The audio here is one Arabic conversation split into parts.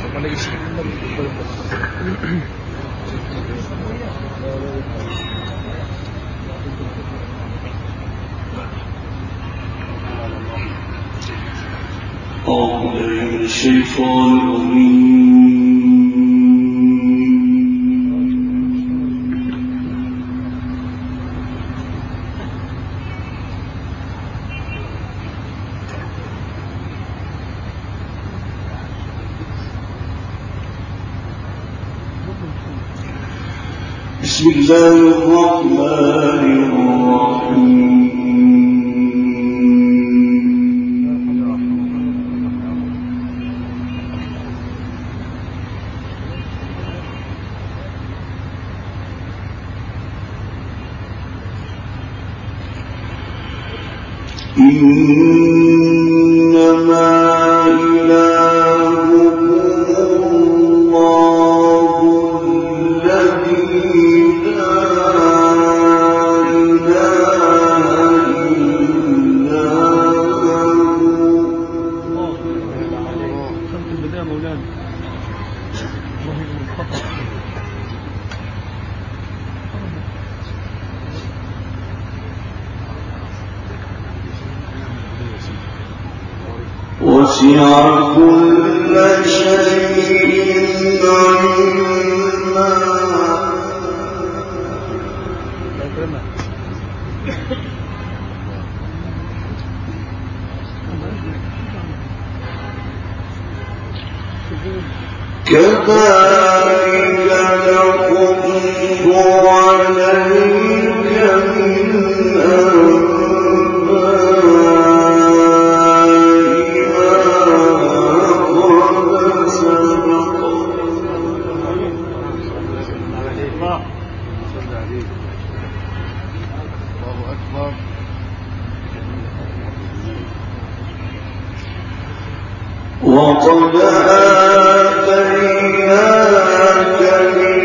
الشيطان بسم الله الرحمن الرحيم إنما إلهكم الله الذي لا إله إلا هو. خلت البداية مولانا وسع كل شيء علما كذلك نقص عليك من وقد آتيناك من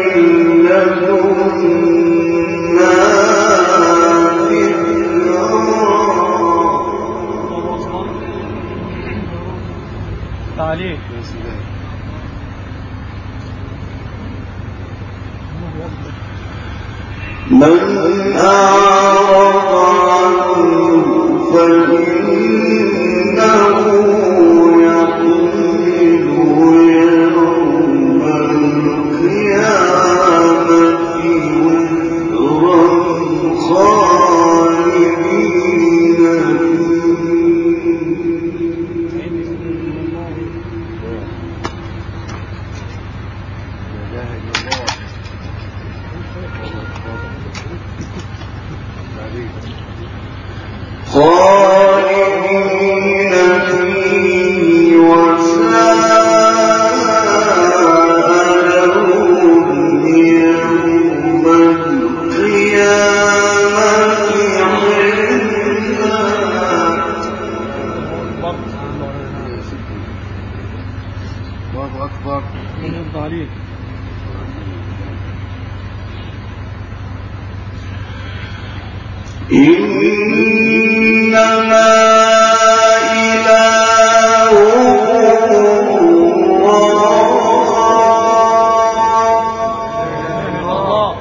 لدنا تعليق من أعرض عنه فإنه خالدين فيه وساء لهم يوم القيامة الله أكبر. يرضى عليك. إنما إلهكم الله.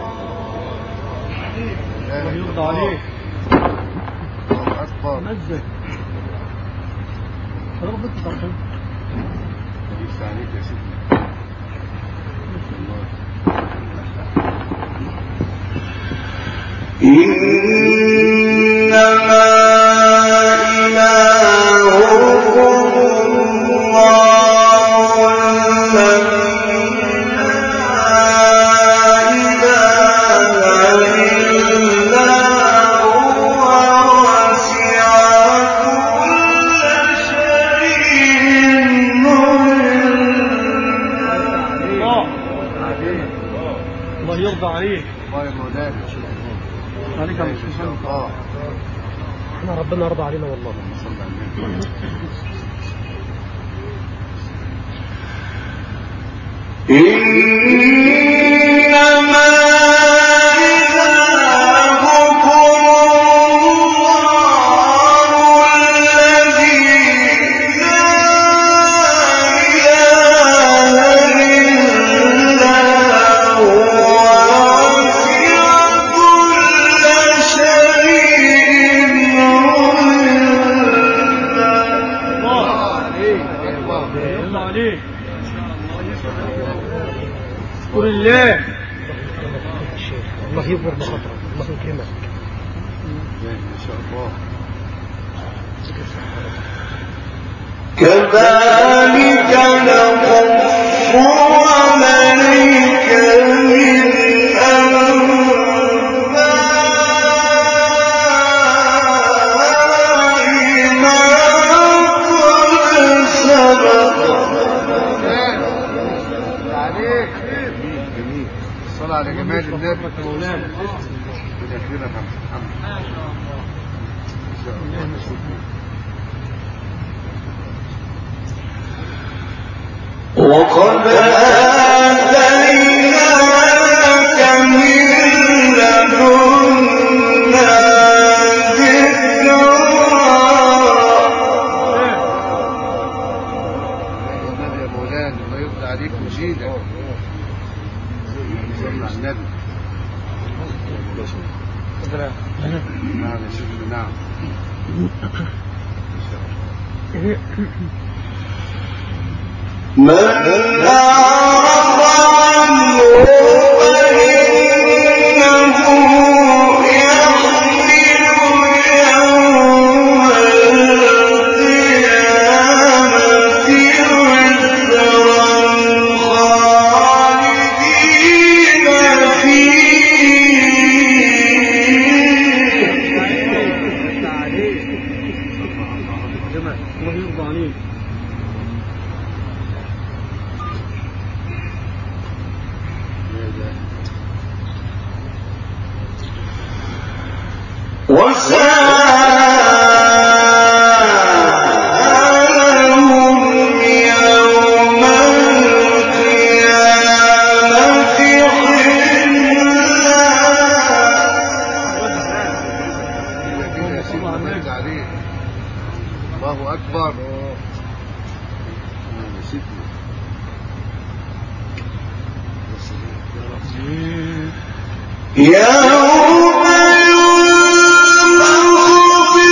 يرضى عليك. الله أكبر. نزل رغبة الترحيب لسه عليك يا سيدي. إنما إلهكم الله الذي لا إله إلا هو وسع كل شيء الله يرضى عليك. الله يرضى عليك يا مصطفى. احنا ربنا يرضى علينا والله. إنما إلهكم الله الذي لا إله عليك. اشكر الله. الله يكبر بخاطرك، الله يكرمك. ما شاء الله. كذلك نقص عليك من أنباء ما قد سبق. عليك. جميل. الصلاة على جمال النبي. مولانا. بالأخيرة محمد. ما شاء الله. وقد آتيناك من لدنا ذكرا. النبي يا مولانا الله يرضى عليك ويزيدك. صلى على النبي. نعم يا سيدنا نعم. من أعرض عنه فإنه يحمل يوم القيامة وزرا خالدين الله يرضى عليك. وساءهم يوم القيامة حملا. الله أكبر. يوم ينفخ في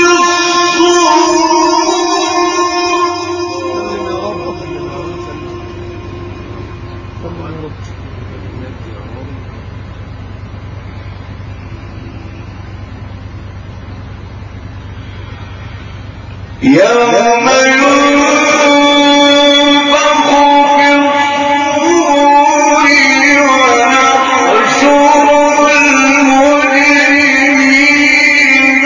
يوم ينفخ في الصور ونحشر المجرمين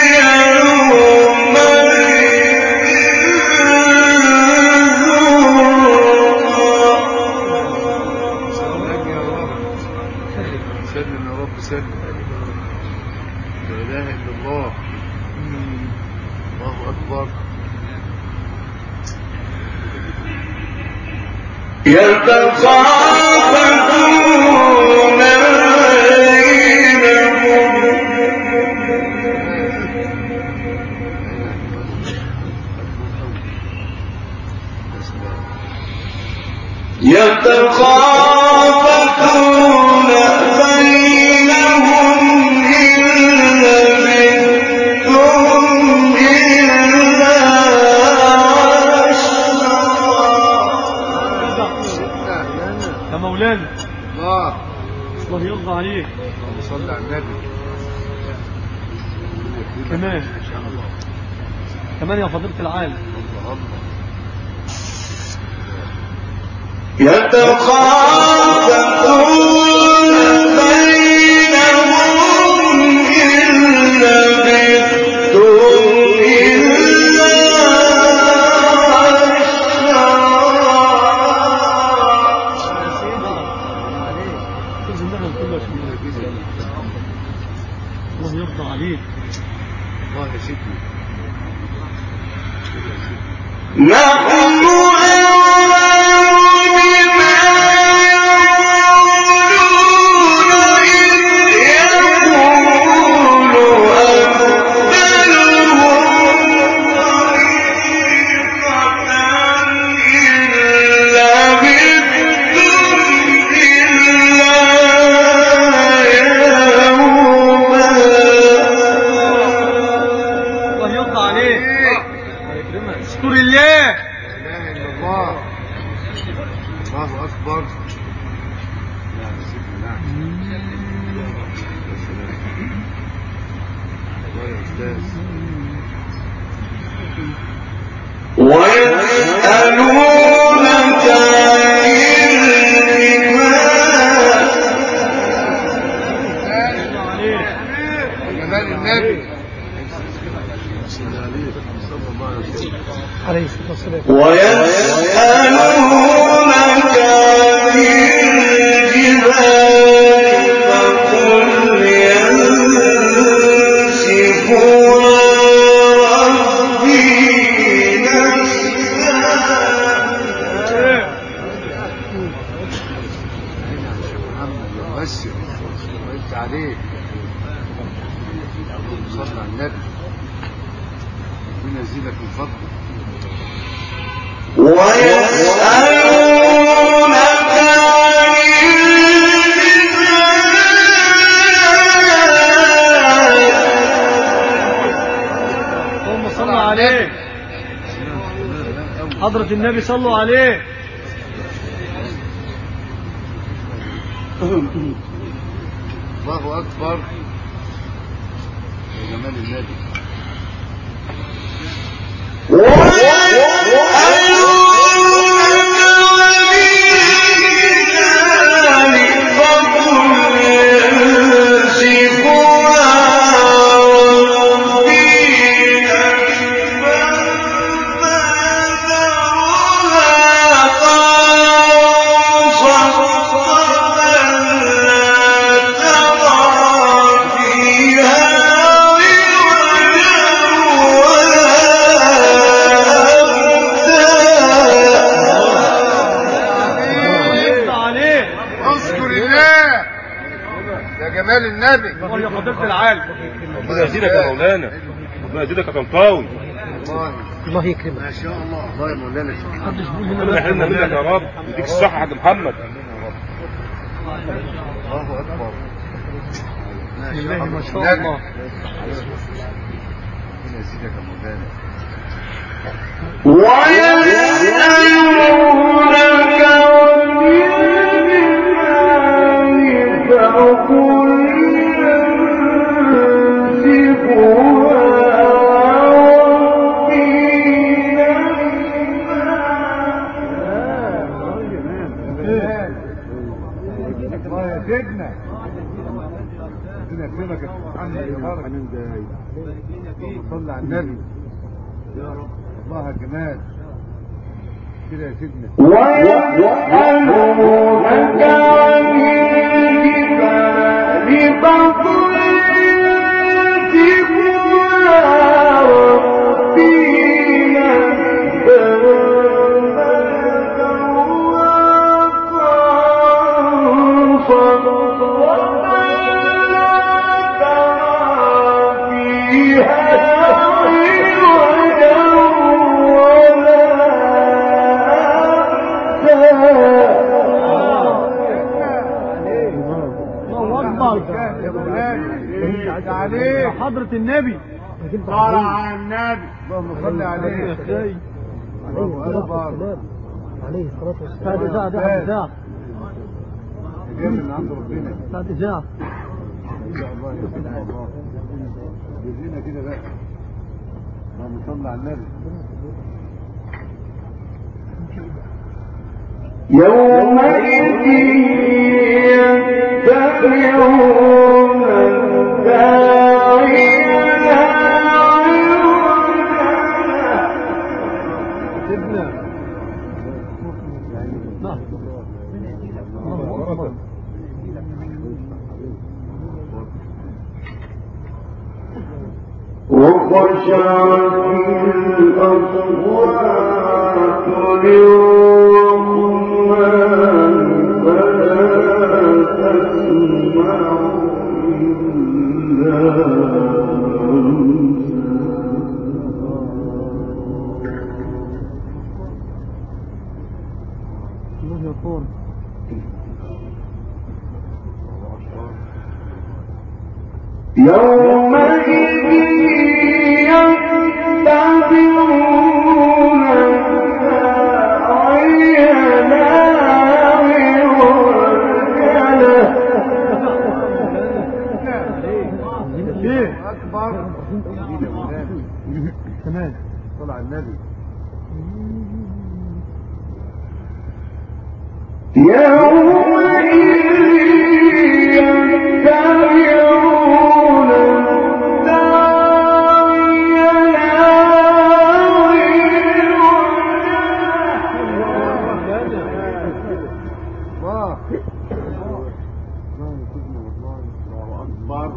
سلم يا رب سلم. لا إله إلا الله. الله أكبر. يتخافتون بينهم إن لبثتم إلا يا مولانا الله. الله يرضى عليك. اللهم صل على النبي. كمان كمان يا فضيلة العالم. الله الله. يتخافتون بينهم إن لبثتم إلا الله يرضى عليك. الله يا سيدي. نحن أعلم بما يقولون إذ يقول أمثلهم طريقة إن لبثتم إلا يوما. الله يرضى عليك. اشكر الله. الله أكبر. نعم يا سيدنا، نعم. يا سلام. الله يا أستاذ. ويسألونك جمال النبي صلى الله عليه وسلم. عليه الصلاة والسلام. ويسألونك عن الجبال فقل ينسفها ربي نسفا. محمد يا ممثل وانت عليك. صلى على النبي، ربنا يزيدك من فضله. ويسألونك عن اللهم صل عليه حضرة النبي، صلوا عليه. الله أكبر يا جمال النبي. جمال النبي. الله يا فضيلة العالم. ربنا يزيدك يا مولانا، ربنا يزيدك يا طنطاوي. الله يكرمك. ما شاء الله. الله يا مولانا. ربنا يحرمنا منك يا رب، يديك الصحة يا حاج محمد. الله أكبر. ما شاء الله. ربنا يزيدك يا مولانا. صلى على النبي يا رب. الله الجمال كده يا سيدنا. ويسألونك عن الجبال فقل ينسفها ربي عليه حضرة النبي. صار على النبي. اللهم صل عليه. عليه الصلاة والسلام. عليه الصلاة والسلام. بعد إذاعة ده إذاعة. جاي من عند ربنا. بعد إذاعة. إن شاء الله يا سيدنا الله. جزينا كده بقى. اللهم صل على النبي. يومئذ يتبعون الداعي لا سيدنا. وخشعت الأصوات للرحمن فلا تسمع إلا يقول يومئذ يتبعون الداعي لا جميل يا مولانا. تمام. صلى على النبي. الله الله يكرمنا والله. الله اكبر.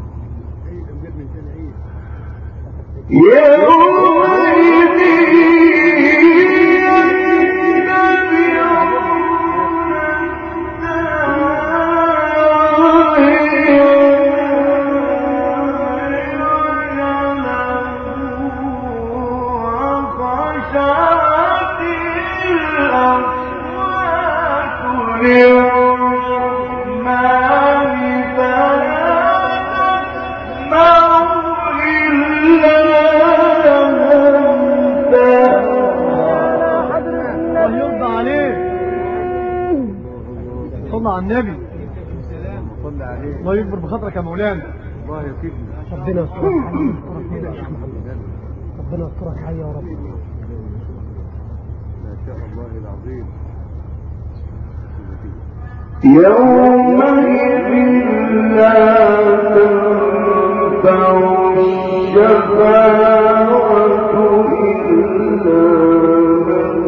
صلى على النبي. صلى عليه. الله يكبر بخاطرك يا مولانا. الله يكرمنا. ربنا يسترك ربنا يسترك حي يا رب. ما شاء الله العظيم. يومئذ لا تنفع الشفاعة إلا من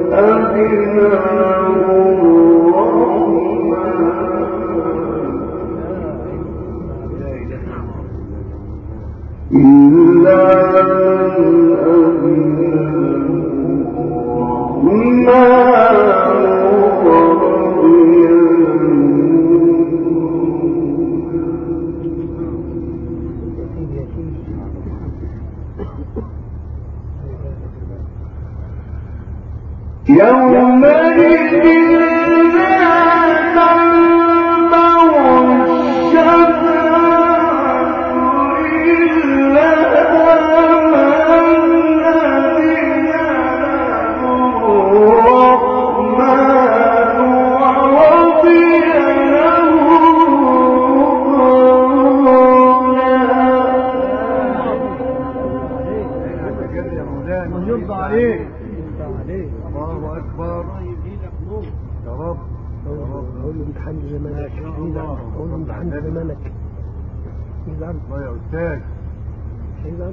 أذنه إلا يومئذ لا تنفع الشفاعة إلا من أذن الرحمن ورضي له بجد يا مولانا. الله يرضى عليك. الله اكبر. يا رب يا رب. قول له امتحان زمانك. قول له امتحان زمانك. يزعل. الله يا استاذ. يزعل.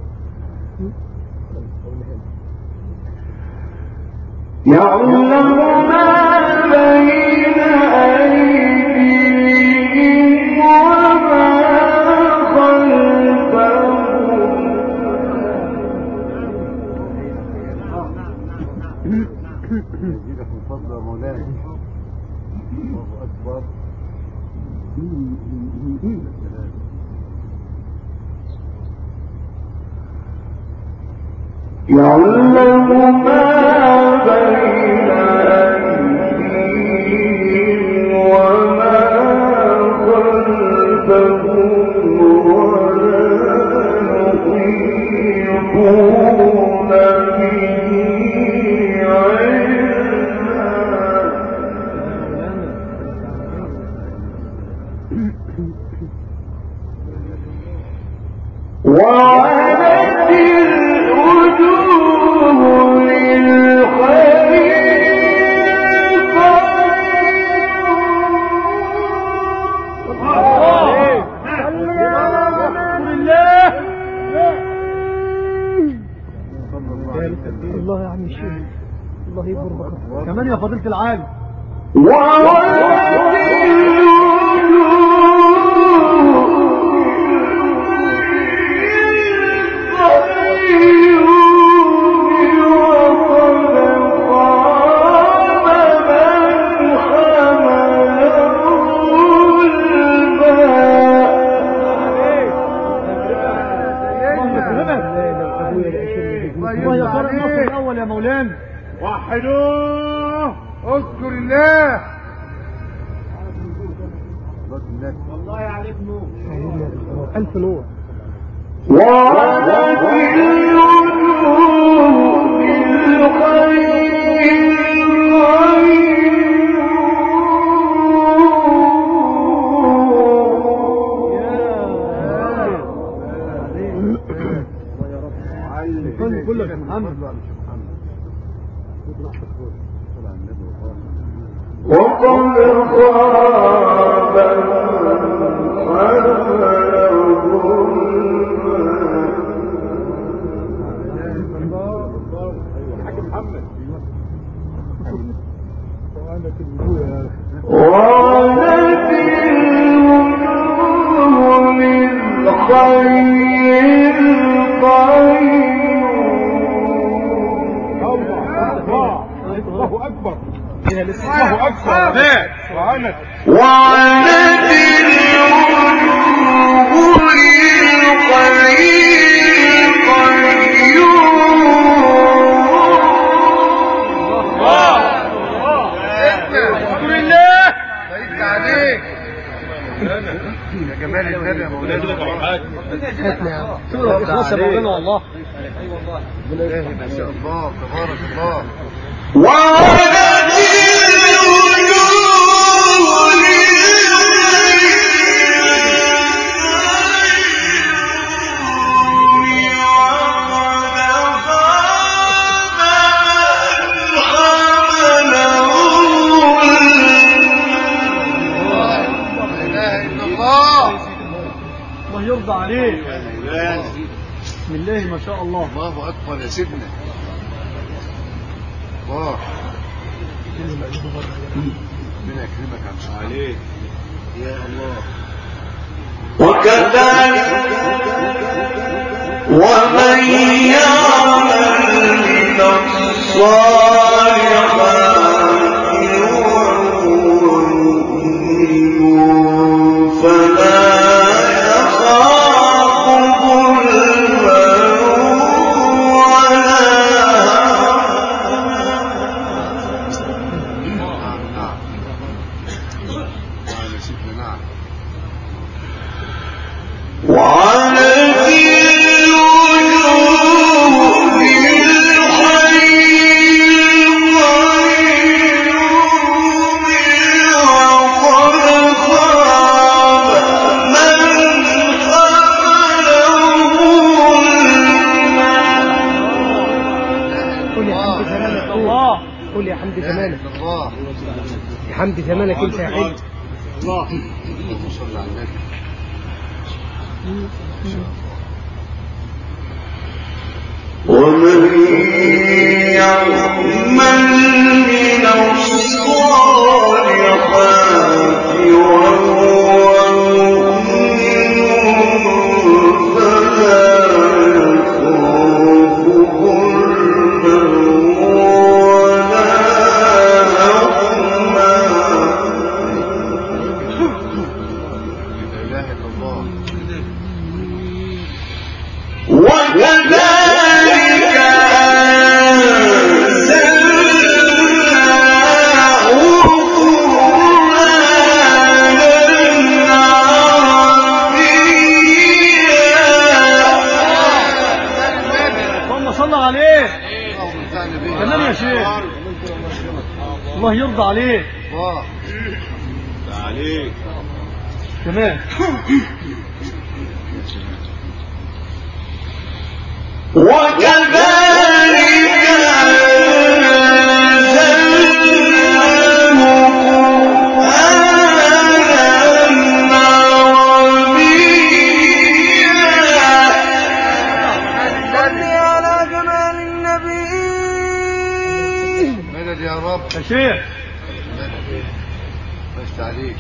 يعلم ما بين أيديهم وما خلفهم يزيدك من فضل يا مولانا. الله اكبر. يعلم ما بين أيديهم وما خلفهم ولا يحيطون به وعنت الوجوه الله يا عم الشيخ. الله يكبر بخاطرك. كمان يا فضيلة العالم. الله يا خير النصر الاول يا مولانا. وحدوه. اذكر الله. والله عليك نور. ألف نور. وعنت الوجوه بالخير حمد زمانك انت يا حلو. اللهم صل على النبي. ومن يعمل من الصالحات وهو مؤمن فلا يخاف ظلما ولا هضما. لا اله الا الله. وكذلك أنزلناه قرآنا عربيا. اللهم صل عليه. كمان يا شيخ الله يرضى عليك. الله عليك كمان. وكذلك أنزلناه قرآنا عربيا. صل على جمال النبي. مدد يا رب. يا شيخ بس عليك.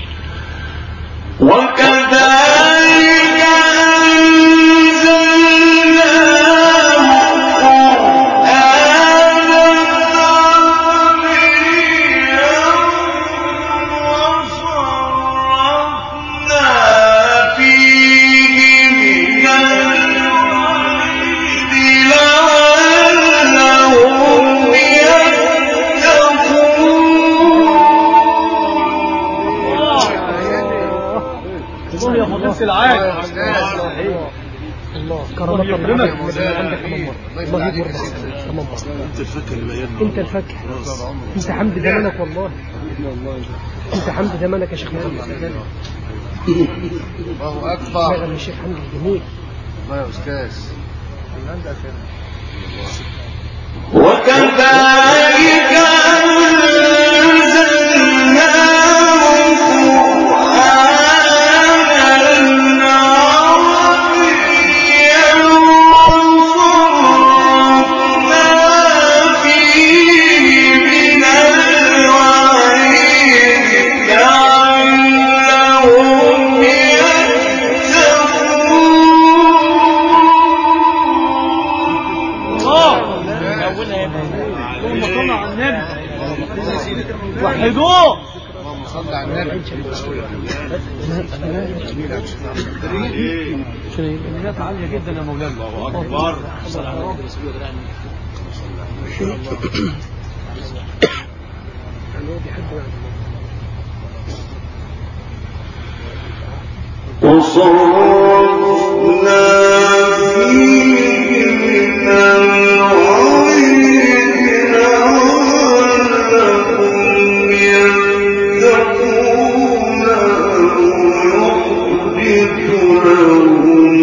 وكذلك أنزلناه قرآنا عربيا وصرفنا فيه من الوعيد لعلهم الله يا فضيلة العالم. الله كرمك الله عندك كمان مرة. الله يكبر كمان مرة. انت الفكر. انت حمد زمانك والله. انت حمد زمانك يا شيخ محمد. الله اكبر. يا الشيخ حمد الجميل. الله يا استاذ. وكذلك أنزلناه صلى على النبي. الإمكانيات عالية جدا يا مولانا. الله أكبر. وصرفنا فيه من العين لعلهم يتقون ويحدث لهم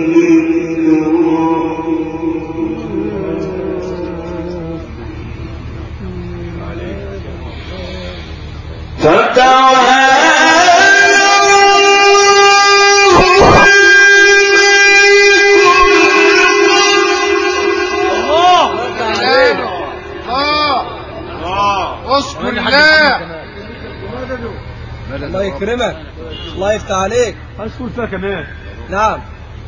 الله يكرمك، الله يفتح عليك. عايز تقول فيها كمان؟ نعم.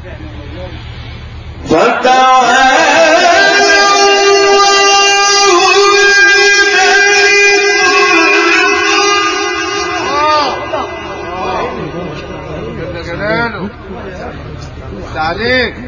جل جلاله. عليك.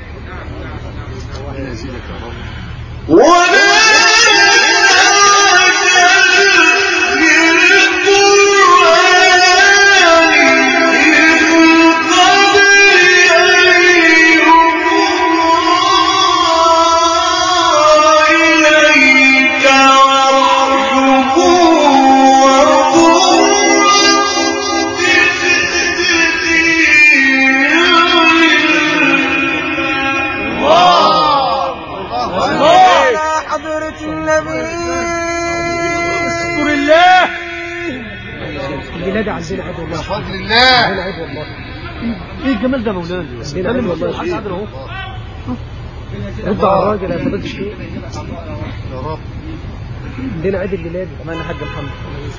البلاد عندنا عيد والله. بفضل الله. عندنا عيد والله. ايه الجمال ده مولانا؟ عندنا عيد والله. حد قادر اهو. رد على الراجل يا فضيلة الشيخ. يا رب. عندنا عيد الليلة كمان يا حاج محمد.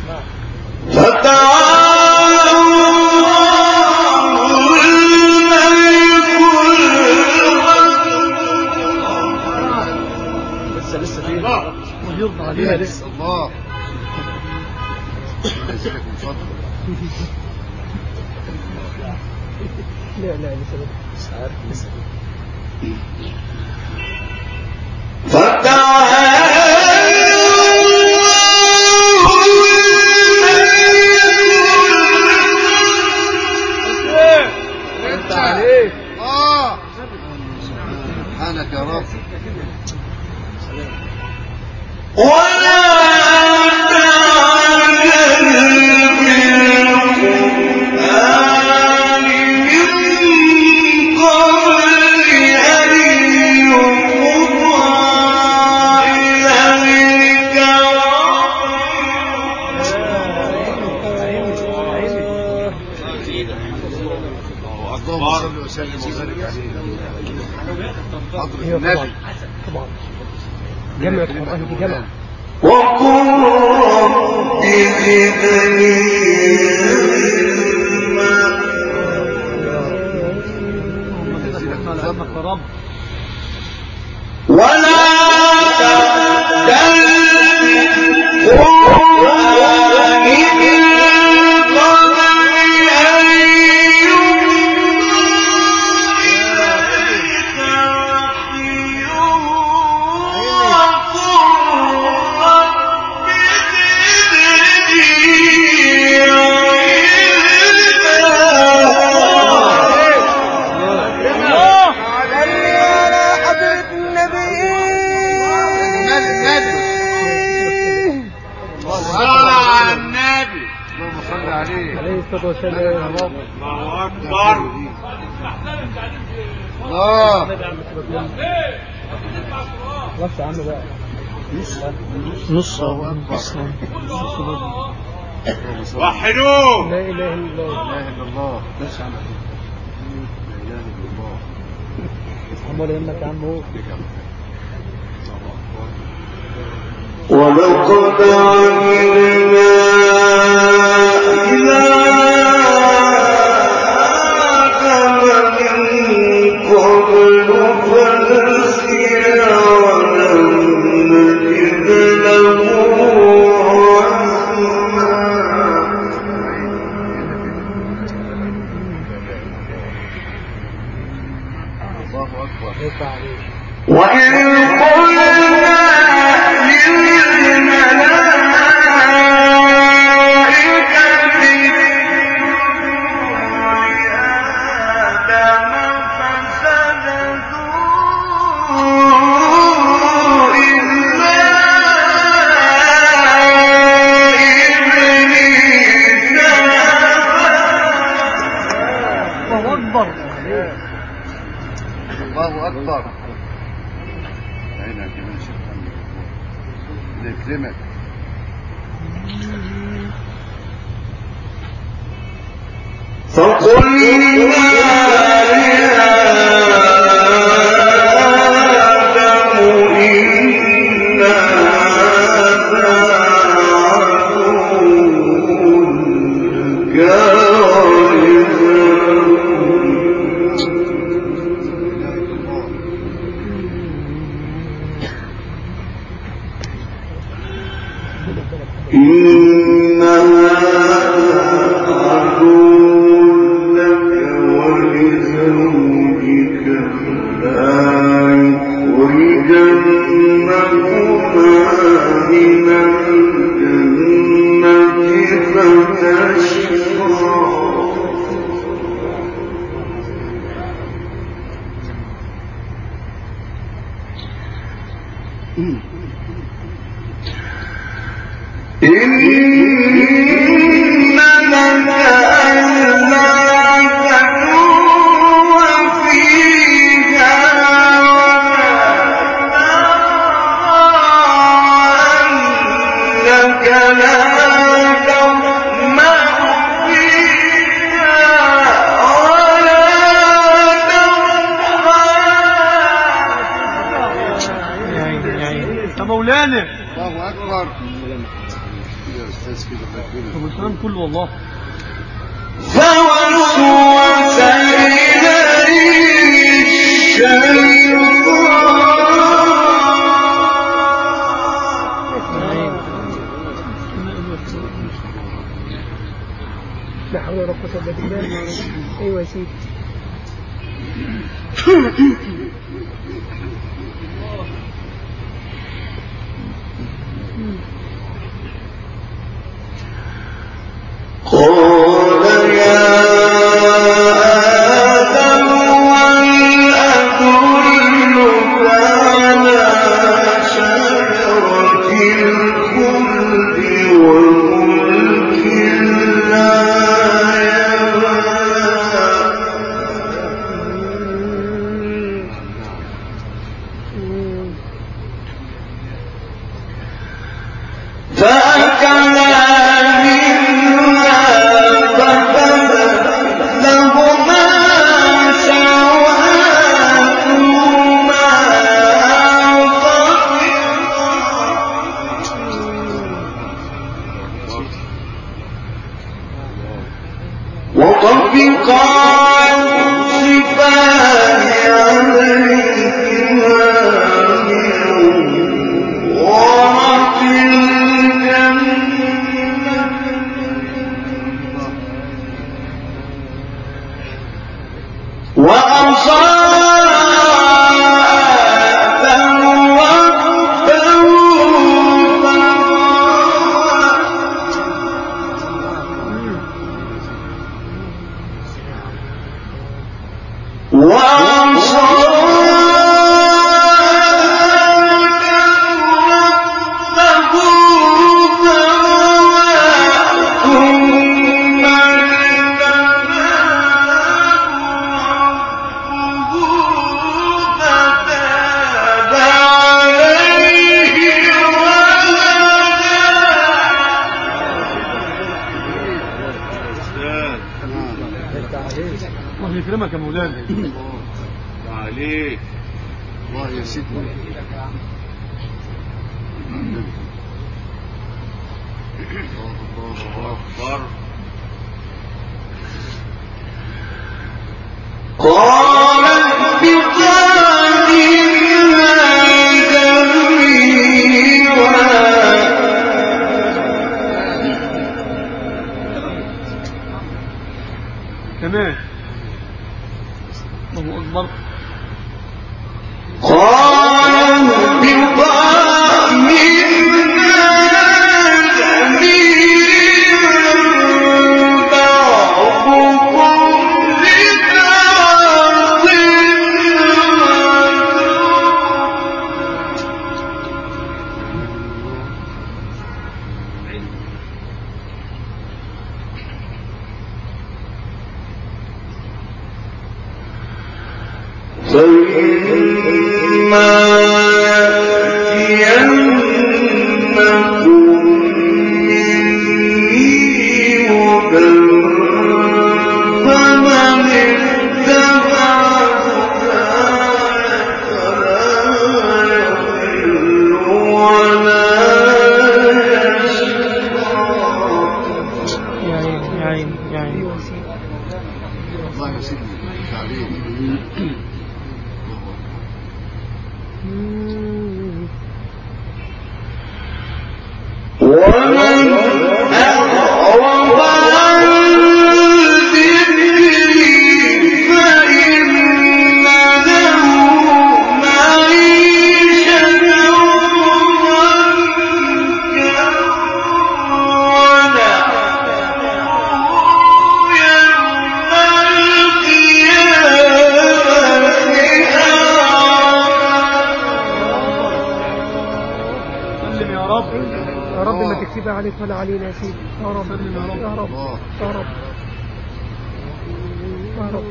لسه فيه ويرضى عليها لسه. الله يجزيك من فضله. لا لسه مش عارف لسه. انت عليك. سبحانك يا رب. ولا تعجل بالقرآن من قبل أن يقضى إليك اللهم صل وسلم وبارك عليه. حضرة النبي. طبعا جمع القرآن دي جمع. وقل رب زدني علما ولا تعجل بالقرآن من قبل أن عليه الصلاة والسلام. الله أكبر. الله. نص عنه بقى. نص. وحدوه. لا إله إلا الله. لا إله إلا الله. بس عنه. لا إله إلا الله. عمال يمك يا عم هو. ولقد عملنا إلى آدم من قبل فنسي ولم نجد له عزما. وإذ قلنا للملائكة لآدم فسجدوا إلا إبليس الله أكبر الله أكبر. عينك كمان شكرا الله يكرمك. فقلنا يا آدم إن هذا مولانا الله أكبر. يا أستاذ كده فاكرين طب الكلام كله والله. فوسوس إليه لا حول ولا قوة إلا بالله. أيوة يا سيدي. قال يا آدم هل أدلك على شجرة الخلد وملك لا يبلى فأكلا منها فبدت لهما سوآتهما وطفقا يخصفان عليهما من ورق الجنة وعصى آدم ربه وعصى الله يكرمك يا مولانا. عليك. الله يا سيدنا. الله أكبر. قال اهبطا منها جميعا كمان الله أكبر. عليك ولا علينا يا سيدي يا رب يا رب يا رب يا رب يا رب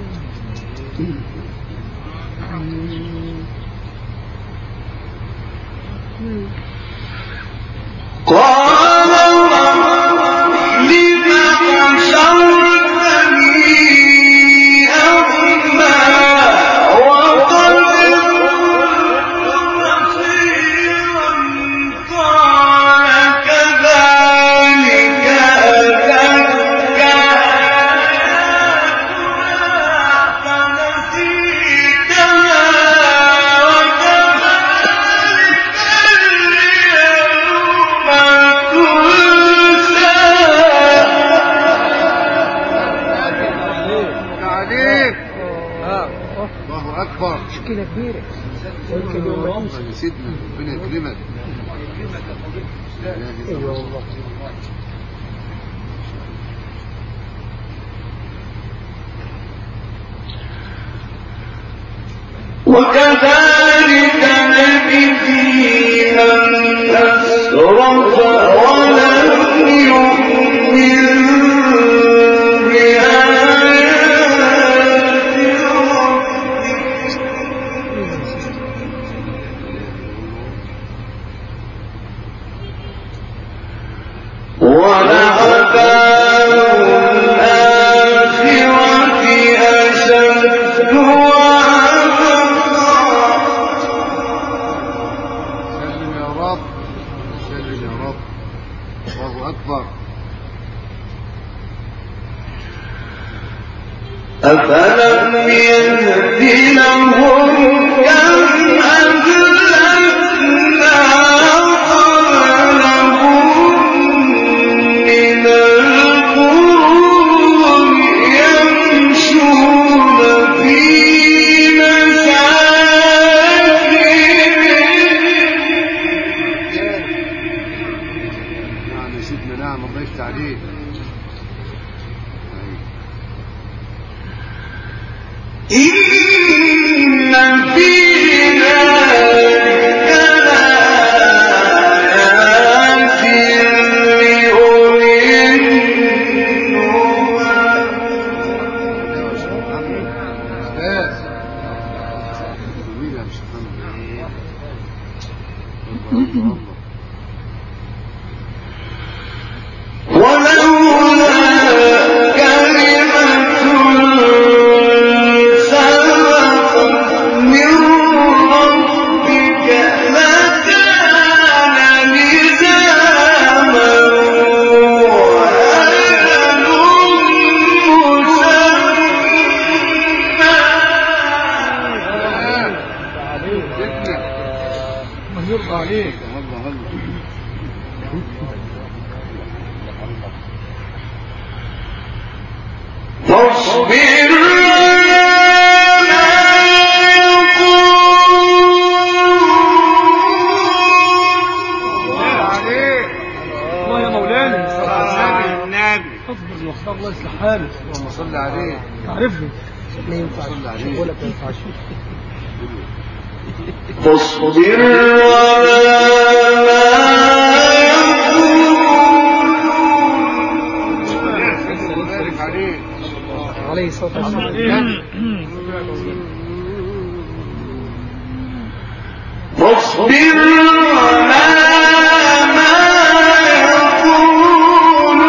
قال لما حشرتني أعمى وقد بصيرا قال كذلك أتتك آياتنا فنسيتها وكذلك الله أكبر. مشكلة كبيرة. يمكن يوم ما سيدنا ربنا يكرمك. ايوه والله. وكذلك نجزي من أسرف ولم يؤمن بآيات ربه ولعذاب الآخرة أشد وأبقى. سلم يا رب سلم يا رب. الله أكبر. أفلم يهد لهم كم أهلكنا قبلهم من القرون يمشون في مساكنهم. نعم يا سيدنا نعم الله يفتح عليك. إن في ذلك لآيات لأولي النهى. أستاذ جميل يا مش محمد. الله ولولا كلمة سبقت اصبر واختار الله يصلح حالك. اللهم صل عليه. تعرفني ما ينفعش ولا ما ينفعش. فاصبر عليه الصلاة والسلام. فاصبر على ما يقولون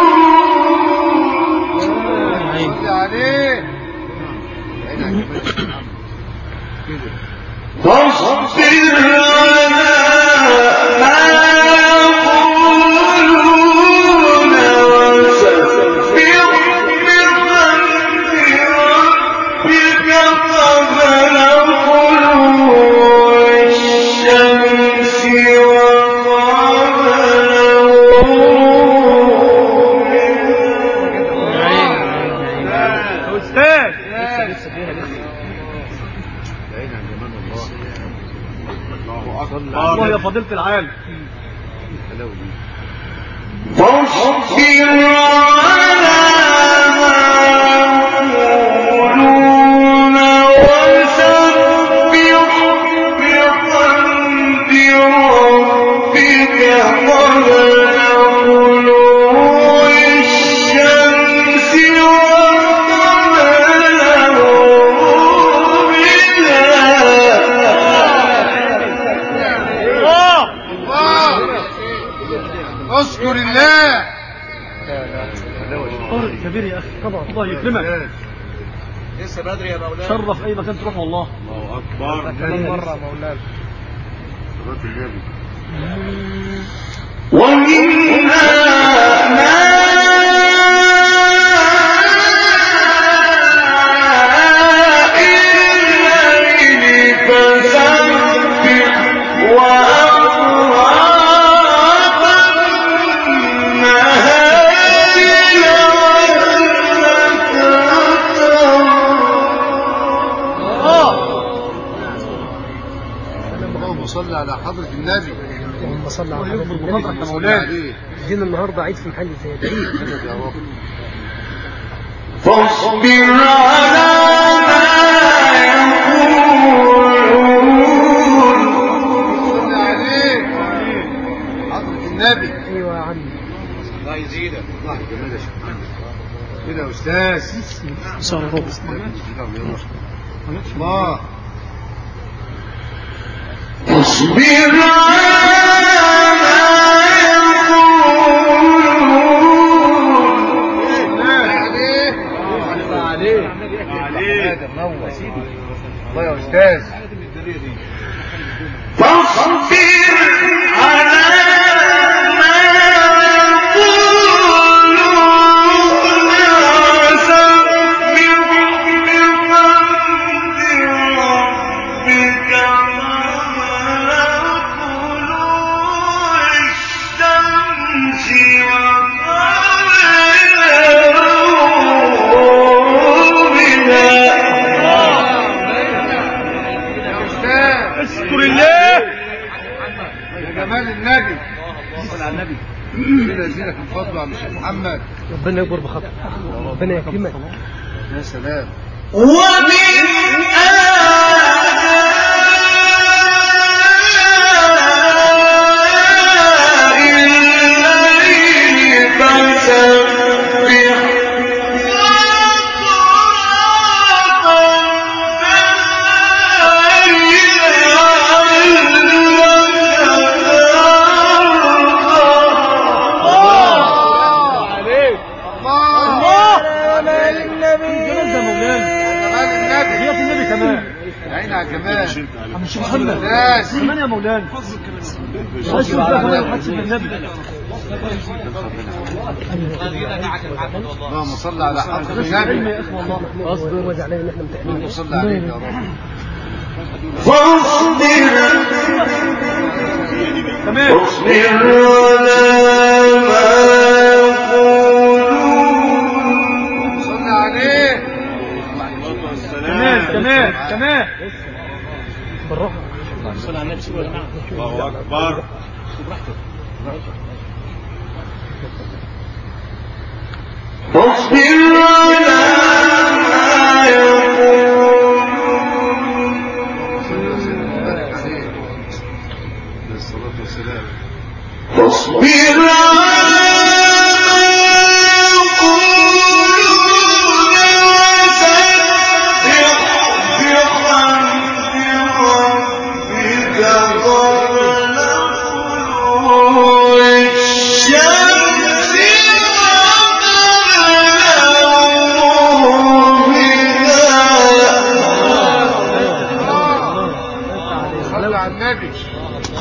فاصبر على ما يقولون وسبح بحمد ربك قبل طلوع الشمس وقبل الله يا فضيلة العالم. فاصبر على ما يقولون وسبح بحمد ربك قبل طلوع الشمس وقبل غروبها. اذكر الله. طارق كبير يا اخي طبعا. الله يكرمك. لسه بدري يا مولانا. شرف اي مكان تروح والله. الله اكبر. كمان مرة مولانا. صلاة النبي. ومنها الليل فسبح وأطراف النهار لعلك اللهم صل على حضرة النبي. اللهم صل على يكبر النبي. بفضلك يا مولانا. جينا النهارده عيد في محل زي ده. فاصبر على ما يقولون. صل عليه حضرة النبي. ايوه يا عم. الله يزيدك. الله جمال يا شيخ محمد. كده يا استاذ. الله. فاصبر على ما الله يا استاذ. فاصبر على ما يقولون وسبح بحمد ربك قبل طلوع الشمس اشكر الله. يا جمال النبي. صل على النبي. كده يزيدك من فضله يا شيخ محمد. ربنا يكبر بخاطرك. ربنا يكرمك. يا سلام. ومن الليل فسبح عين على الجمال. مش محمد كمان يا مولانا. اشوف ده كمان حدش النبي. اللهم صل على حضرة النبي. يا اخي والله. اصبر وادع علينا ان احنا متحملين. اللهم صل عليك يا رب. فاصبر تمام. فاصبر على ما يقولون. صل عليه. تمام. بالراحه. الله أكبر.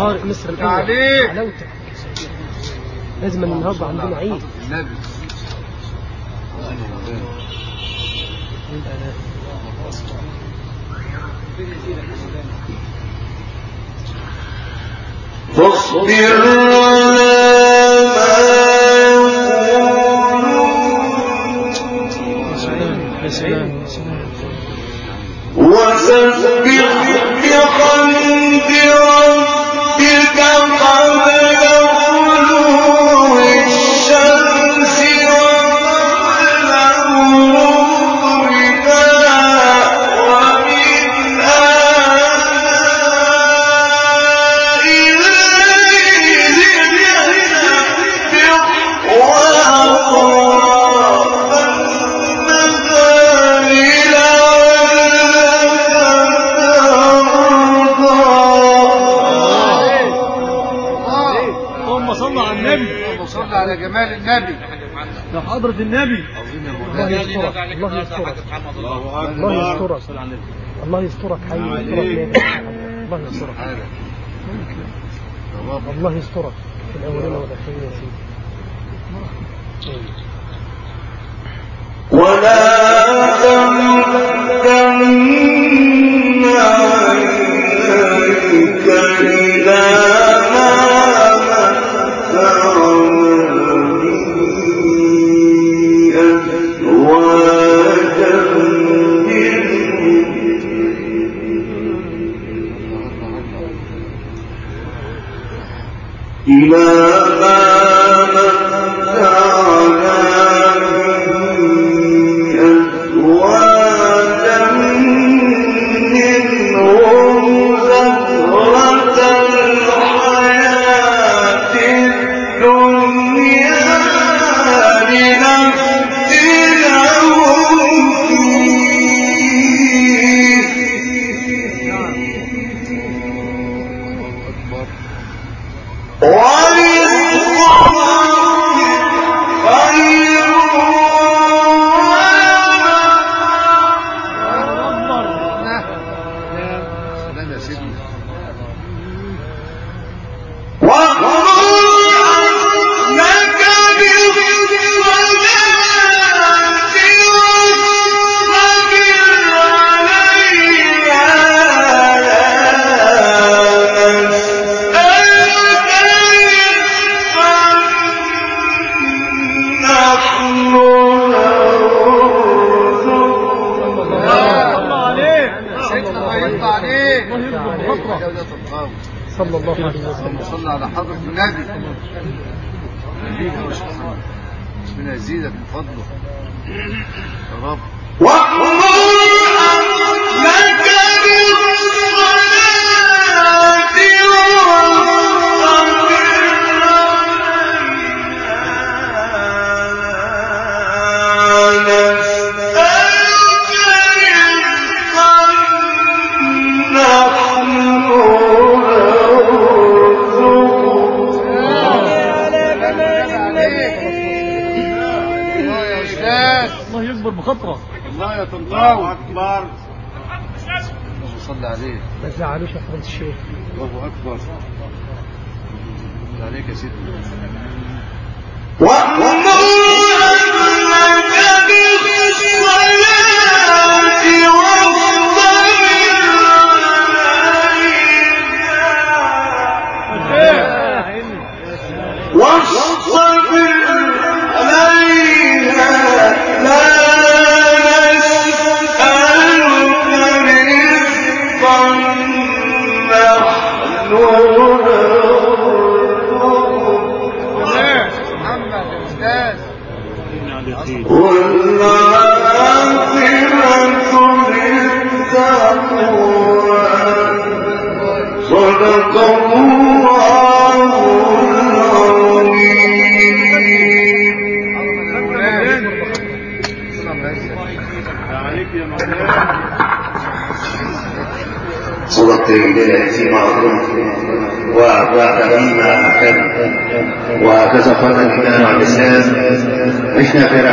قارئ مصر الأول حلاوتك. لازم النهارده عندنا عيد. النبي فاصبر يا سلام وسبح بحمد ربك قبل طلوع الشمس وقبل غروبها ومن آناء الليل فسبح وأطراف النهار اللهم صل على النبي. صلى على جمال النبي يا حضرة النبي. الله يسترك الله يسترك الله يسترك الله يسترك حي الله يسترك الله يسترك في الأولين والآخرين يا سيدي. ولا تمدن عينيك إلى ما متعنا به أزواجا منهم إلى ما متعنا أزواجا منهم زهرة الحياة الدنيا لنفتنهم فيه ورزق خير سلام يا سيدنا صلى الله عليه وسلم. صلى على حضرة النبي. ربنا يزيدك من فضله يا رب. الله يكبر بخطرة. الله يا طنطاوي أكبر. اللهم صل عليه. ما تزعلوش يا فضيلة الشيخ. الله أكبر. صل عليك يا سيدي. صدق الله صدقت بالله فيما أظن وأعطاك فيما أحب وهكذا فرض الإيمان والإسلام عشنا في